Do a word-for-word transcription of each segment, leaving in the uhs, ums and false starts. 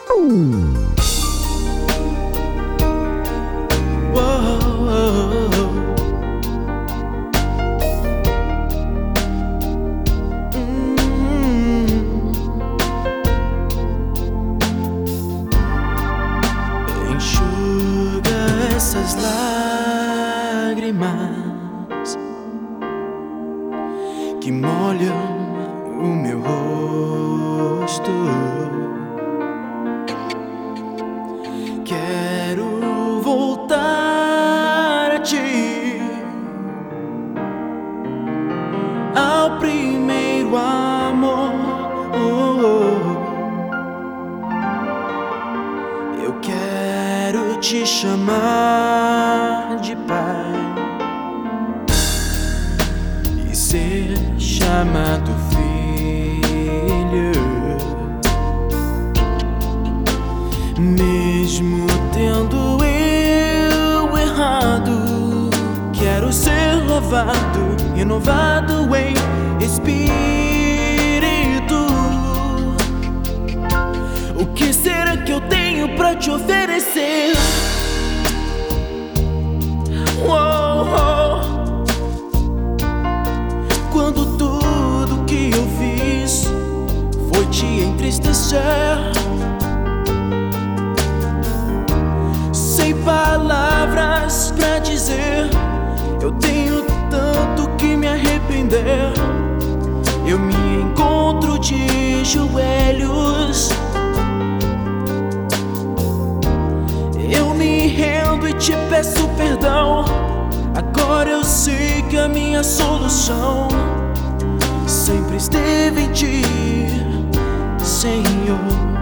Essas lágrimas que molham o meu rosto. Quero voltar a ti, ao primeiro amor. Eu quero te chamar de pai e ser chamado filho, mesmo tendo eu errado. Quero ser lavado, renovado em espírito. O que será que eu tenho pra te oferecer? Oh, oh. Quando tudo que eu fiz foi te entristecer, sem palavras pra dizer, eu tenho tanto que me arrepender. Eu me encontro de joelhos, eu me rendo e te peço perdão. Agora eu sei que a minha solução sempre esteve em ti, Senhor.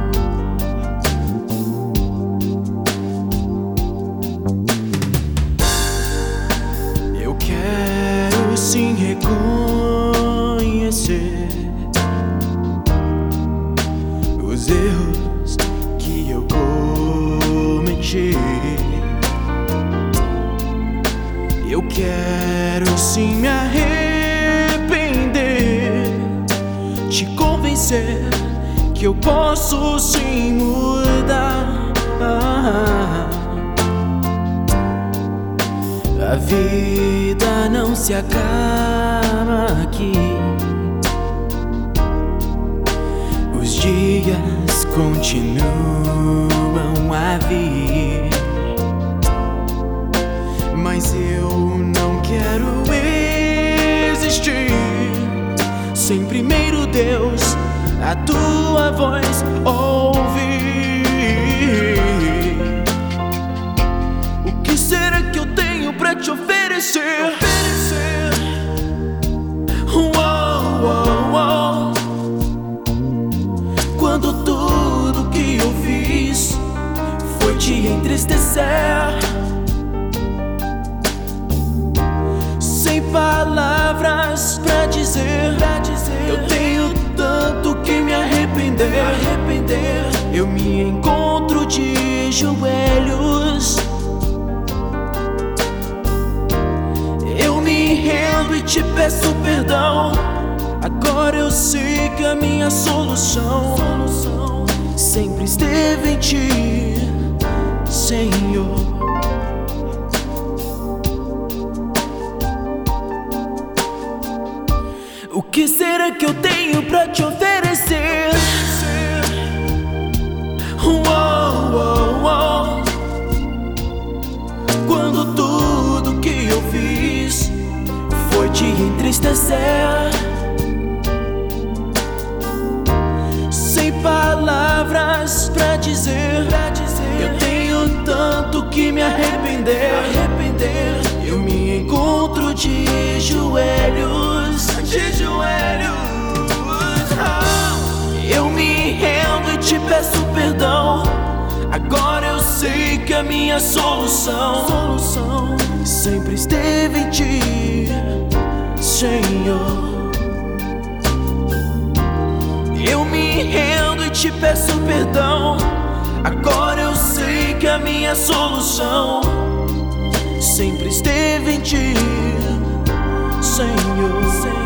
Eu quero sim reconhecer os erros que eu cometi. Eu quero sim me arrepender, te convencer que eu posso sim mudar. A vida não se acaba aqui, os dias continuam a vir, mas eu não quero existir sem primeiro, Deus, a tua voz ouvir. O que será que eu tenho pra te oferecer? Oh, oh, oh. Quando tudo que eu fiz foi te entristecer, sem palavras pra dizer, pra dizer, eu tenho tanto que me arrepender, arrepender. Eu me encontro de joelhos, eu me rendo e te peço perdão. Agora eu sei que a minha solução, solução sempre esteve em ti, Senhor. O que será que eu tenho pra te oferecer? Oh, oh, oh. Quando tudo que eu fiz foi te entristecer, sem palavras pra dizer, pra dizer, eu tenho tanto que me arrepender, arrepender. Eu me encontro de joelhos, de joelhos. Oh. Eu me rendo e te peço perdão. Agora eu sei que a minha solução, solução sempre esteve em ti, Senhor. Eu me rendo e te peço perdão. Agora eu sei que a minha solução sempre esteve em ti, Senhor.